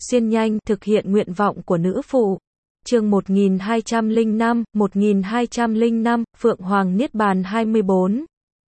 xuyên nhanh, thực hiện nguyện vọng của nữ phụ. Chương 1205, Phượng Hoàng Niết Bàn 24.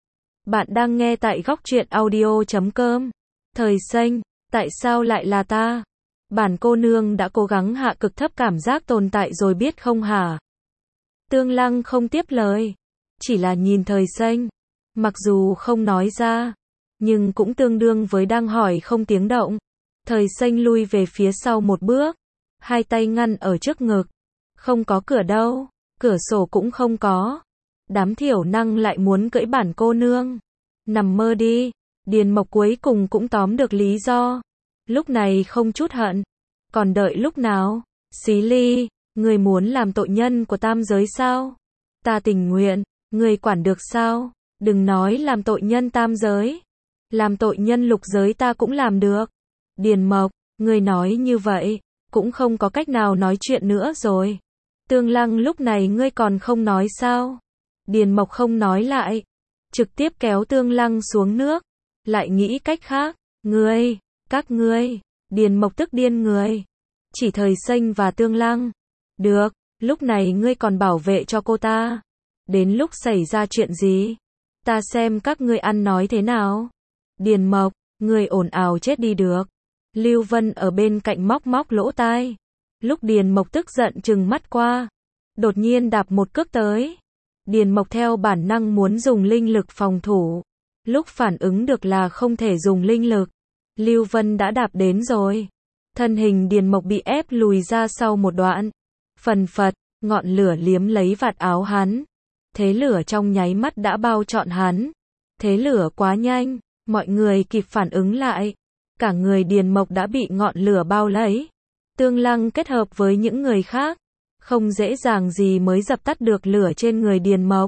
Bạn đang nghe tại góc truyện audio.com. Thời xanh, tại sao lại là ta? Bản cô nương đã cố gắng hạ cực thấp cảm giác tồn tại rồi biết không hả? Tương Lăng không tiếp lời, chỉ là nhìn Thời xanh. Mặc dù không nói ra, nhưng cũng tương đương với đang hỏi không tiếng động. Thời xanh lui về phía sau một bước, hai tay ngăn ở trước ngực. Không có cửa đâu, cửa sổ cũng không có. Đám thiểu năng lại muốn cưỡi bản cô nương. Nằm mơ đi. Điền Mộc cuối cùng cũng tóm được lý do. Lúc này không chút hận, còn đợi lúc nào? Xí Ly, người muốn làm tội nhân của tam giới sao? Ta tình nguyện, người quản được sao? Đừng nói làm tội nhân tam giới, làm tội nhân lục giới ta cũng làm được. Điền Mộc, người nói như vậy, cũng không có cách nào nói chuyện nữa rồi. Tương Lăng, lúc này ngươi còn không nói sao? Điền Mộc không nói lại, trực tiếp kéo Tương Lăng xuống nước, lại nghĩ cách khác. Ngươi, các ngươi. Điền Mộc tức điên người, chỉ Thời xanh và Tương Lăng. Được, lúc này ngươi còn bảo vệ cho cô ta. Đến lúc xảy ra chuyện gì, ta xem các ngươi ăn nói thế nào. Điền Mộc, ngươi ồn ào chết đi được. Lưu Vân ở bên cạnh móc móc lỗ tai. Lúc Điền Mộc tức giận trừng mắt qua, đột nhiên đạp một cước tới. Điền Mộc theo bản năng muốn dùng linh lực phòng thủ. Lúc phản ứng được là không thể dùng linh lực, Lưu Vân đã đạp đến rồi. Thân hình Điền Mộc bị ép lùi ra sau một đoạn. Phần phật, ngọn lửa liếm lấy vạt áo hắn. Thế lửa trong nháy mắt đã bao trọn hắn. Thế lửa quá nhanh, mọi người kịp phản ứng lại. Cả người Điền Mộc đã bị ngọn lửa bao lấy. Tương Lăng kết hợp với những người khác, không dễ dàng gì mới dập tắt được lửa trên người Điền Mộc.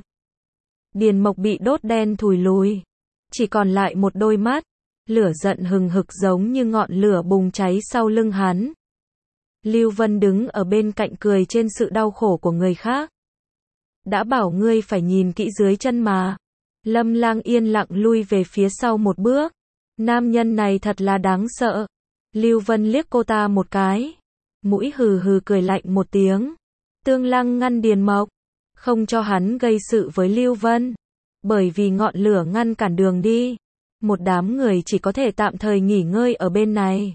Điền Mộc bị đốt đen thùi lùi, chỉ còn lại một đôi mắt, lửa giận hừng hực giống như ngọn lửa bùng cháy sau lưng hắn. Lưu Vân đứng ở bên cạnh cười trên sự đau khổ của người khác. Đã bảo ngươi phải nhìn kỹ dưới chân mà. Lâm Lang yên lặng lui về phía sau một bước. Nam nhân này thật là đáng sợ. Lưu Vân liếc cô ta một cái, mũi hừ hừ cười lạnh một tiếng. Tương Lăng ngăn Điền Mộc, không cho hắn gây sự với Lưu Vân, bởi vì ngọn lửa ngăn cản đường đi. Một đám người chỉ có thể tạm thời nghỉ ngơi ở bên này.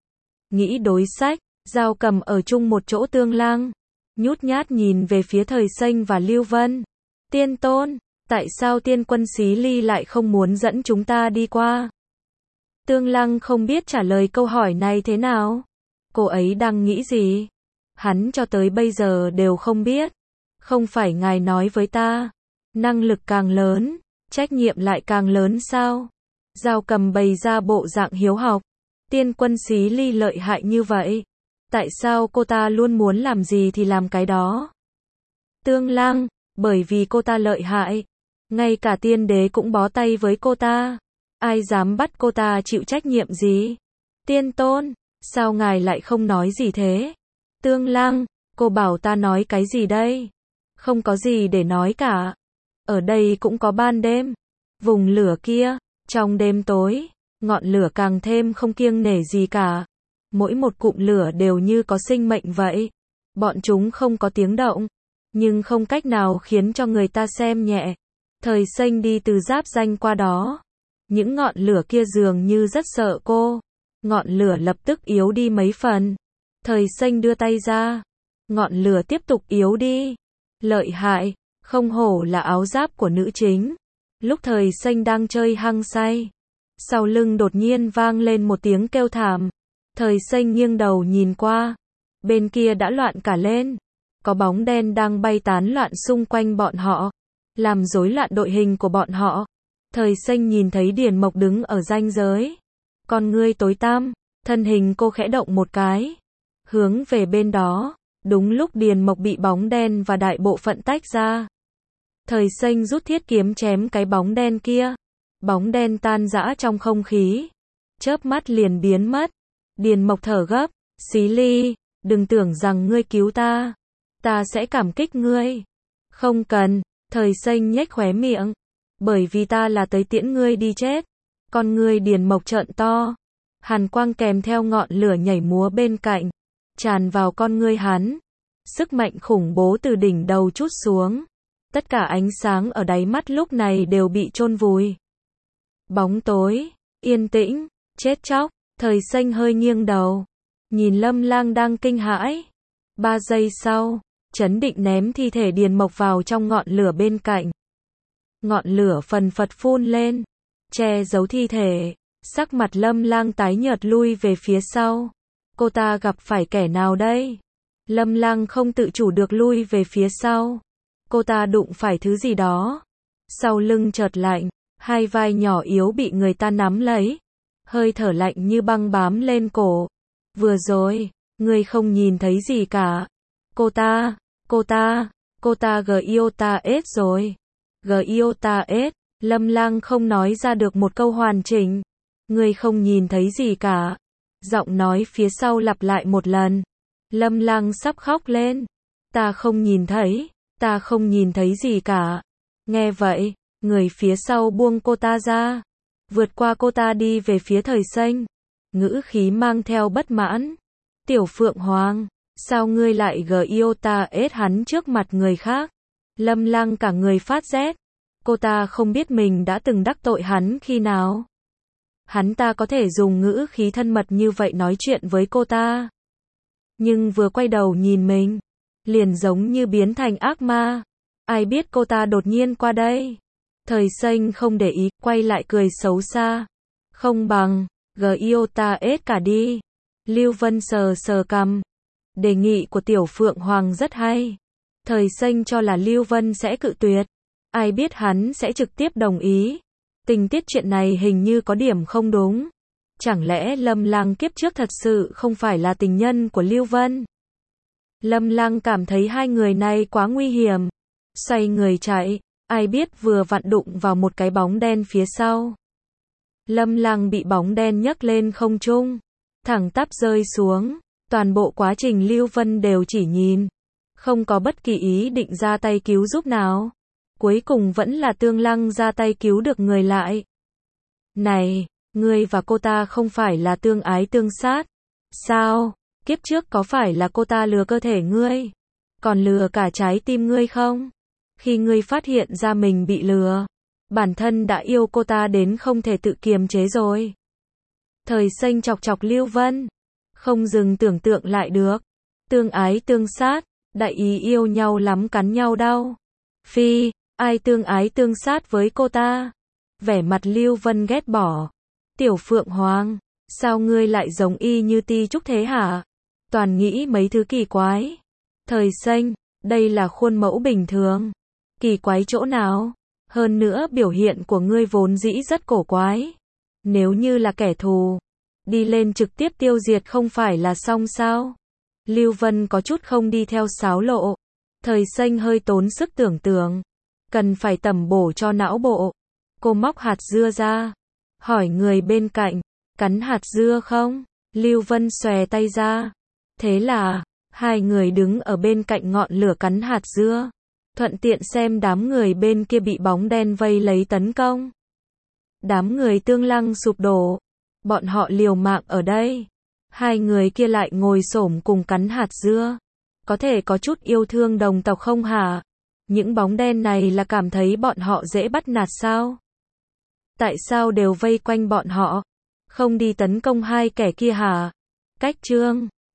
Nghĩ đối sách, Dao Cầm ở chung một chỗ. Tương Lăng nhút nhát nhìn về phía Thời xanh và Lưu Vân. Tiên Tôn, tại sao tiên quân Xí Ly lại không muốn dẫn chúng ta đi qua? Tương Lăng không biết trả lời câu hỏi này thế nào. Cô ấy đang nghĩ gì? Hắn cho tới bây giờ đều không biết. Không phải ngài nói với ta, năng lực càng lớn, trách nhiệm lại càng lớn sao? Dao Cầm bày ra bộ dạng hiếu học. Tiên quân Xí Ly lợi hại như vậy, tại sao cô ta luôn muốn làm gì thì làm cái đó? Tương Lăng, bởi vì cô ta lợi hại, ngay cả tiên đế cũng bó tay với cô ta. Ai dám bắt cô ta chịu trách nhiệm gì? Tiên Tôn, sao ngài lại không nói gì thế? Tương Lăng, cô bảo ta nói cái gì đây? Không có gì để nói cả. Ở đây cũng có ban đêm. Vùng lửa kia, trong đêm tối, ngọn lửa càng thêm không kiêng nể gì cả. Mỗi một cụm lửa đều như có sinh mệnh vậy. Bọn chúng không có tiếng động, nhưng không cách nào khiến cho người ta xem nhẹ. Thời xanh đi từ giáp danh qua đó. Những ngọn lửa kia dường như rất sợ cô. Ngọn lửa lập tức yếu đi mấy phần. Thời xanh đưa tay ra. Ngọn lửa tiếp tục yếu đi. Lợi hại, không hổ là áo giáp của nữ chính. Lúc Thời xanh đang chơi hăng say, sau lưng đột nhiên vang lên một tiếng kêu thảm. Thời xanh nghiêng đầu nhìn qua. Bên kia đã loạn cả lên. Có bóng đen đang bay tán loạn xung quanh bọn họ, làm rối loạn đội hình của bọn họ. Thời xanh nhìn thấy Điền Mộc đứng ở ranh giới. Con ngươi tối tăm, thân hình cô khẽ động một cái, hướng về bên đó. Đúng lúc Điền Mộc bị bóng đen và đại bộ phận tách ra. Thời xanh rút thiết kiếm chém cái bóng đen kia. Bóng đen tan rã trong không khí, chớp mắt liền biến mất. Điền Mộc thở gấp. Xí Ly, đừng tưởng rằng ngươi cứu ta, ta sẽ cảm kích ngươi. Không cần. Thời xanh nhếch khóe miệng. Bởi vì ta là tới tiễn ngươi đi chết. Con ngươi Điền Mộc trợn to. Hàn quang kèm theo ngọn lửa nhảy múa bên cạnh, tràn vào con ngươi hắn. Sức mạnh khủng bố từ đỉnh đầu trút xuống. Tất cả ánh sáng ở đáy mắt lúc này đều bị chôn vùi. Bóng tối, yên tĩnh, chết chóc. Thời Xanh hơi nghiêng đầu, nhìn Lâm Lang đang kinh hãi. 3 giây sau, chấn định ném thi thể Điền Mộc vào trong ngọn lửa bên cạnh. Ngọn lửa phần phật phun lên, che giấu thi thể. Sắc mặt Lâm Lang tái nhợt lui về phía sau. Cô ta gặp phải kẻ nào đây? Lâm Lang không tự chủ được lui về phía sau. Cô ta đụng phải thứ gì đó. Sau lưng chợt lạnh, hai vai nhỏ yếu bị người ta nắm lấy. Hơi thở lạnh như băng bám lên cổ. Vừa rồi, ngươi không nhìn thấy gì cả. Cô ta Giota S rồi. Giota S, Lâm Lang không nói ra được một câu hoàn chỉnh. Ngươi không nhìn thấy gì cả. Giọng nói phía sau lặp lại một lần. Lâm Lang sắp khóc lên. Ta không nhìn thấy gì cả. Nghe vậy, người phía sau buông cô ta ra. Vượt qua cô ta đi về phía Thời Xanh. Ngữ khí mang theo bất mãn. Tiểu Phượng Hoàng, sao ngươi lại Giota S hắn trước mặt người khác? Lâm Lang cả người phát rét. Cô ta không biết mình đã từng đắc tội hắn khi nào. Hắn ta có thể dùng ngữ khí thân mật như vậy nói chuyện với cô ta. Nhưng vừa quay đầu nhìn mình, liền giống như biến thành ác ma. Ai biết cô ta đột nhiên qua đây. Thời Xanh không để ý, quay lại cười xấu xa. Không bằng, Giota S cả đi. Lưu Vân sờ sờ cằm. Đề nghị của Tiểu Phượng Hoàng rất hay. Thời Xanh cho là Lưu Vân sẽ cự tuyệt. Ai biết hắn sẽ trực tiếp đồng ý. Tình tiết chuyện này hình như có điểm không đúng. Chẳng lẽ Lâm Lang kiếp trước thật sự không phải là tình nhân của Lưu Vân? Lâm Lang cảm thấy hai người này quá nguy hiểm. Xoay người chạy, ai biết vừa vặn đụng vào một cái bóng đen phía sau. Lâm Lang bị bóng đen nhấc lên không trung, thẳng tắp rơi xuống. Toàn bộ quá trình Lưu Vân đều chỉ nhìn, không có bất kỳ ý định ra tay cứu giúp nào. Cuối cùng vẫn là Tương Lăng ra tay cứu được người lại. Này, ngươi và cô ta không phải là tương ái tương sát? Sao? Kiếp trước có phải là cô ta lừa cơ thể ngươi, còn lừa cả trái tim ngươi không? Khi ngươi phát hiện ra mình bị lừa, bản thân đã yêu cô ta đến không thể tự kiềm chế rồi. Thời Xanh chọc chọc Lưu Vân, không dừng tưởng tượng lại được. Tương ái tương sát, đại ý yêu nhau lắm cắn nhau đau. Phi, ai tương ái tương sát với cô ta? Vẻ mặt Lưu Vân ghét bỏ. Tiểu Phượng Hoàng, sao ngươi lại giống y như Ti Trúc thế hả? Toàn nghĩ mấy thứ kỳ quái. Thời Xanh, đây là khuôn mẫu bình thường. Kỳ quái chỗ nào? Hơn nữa biểu hiện của ngươi vốn dĩ rất cổ quái. Nếu như là kẻ thù, đi lên trực tiếp tiêu diệt không phải là xong sao? Lưu Vân có chút không đi theo sáo lộ. Thời Xanh hơi tốn sức tưởng tượng. Cần phải tẩm bổ cho não bộ. Cô móc hạt dưa ra. Hỏi người bên cạnh, cắn hạt dưa không? Lưu Vân xòe tay ra. Thế là, hai người đứng ở bên cạnh ngọn lửa cắn hạt dưa. Thuận tiện xem đám người bên kia bị bóng đen vây lấy tấn công. Đám người Tương Lăng sụp đổ. Bọn họ liều mạng ở đây. Hai người kia lại ngồi xổm cùng cắn hạt dưa. Có thể có chút yêu thương đồng tộc không hả? Những bóng đen này là cảm thấy bọn họ dễ bắt nạt sao? Tại sao đều vây quanh bọn họ? Không đi tấn công hai kẻ kia hả? Cách chương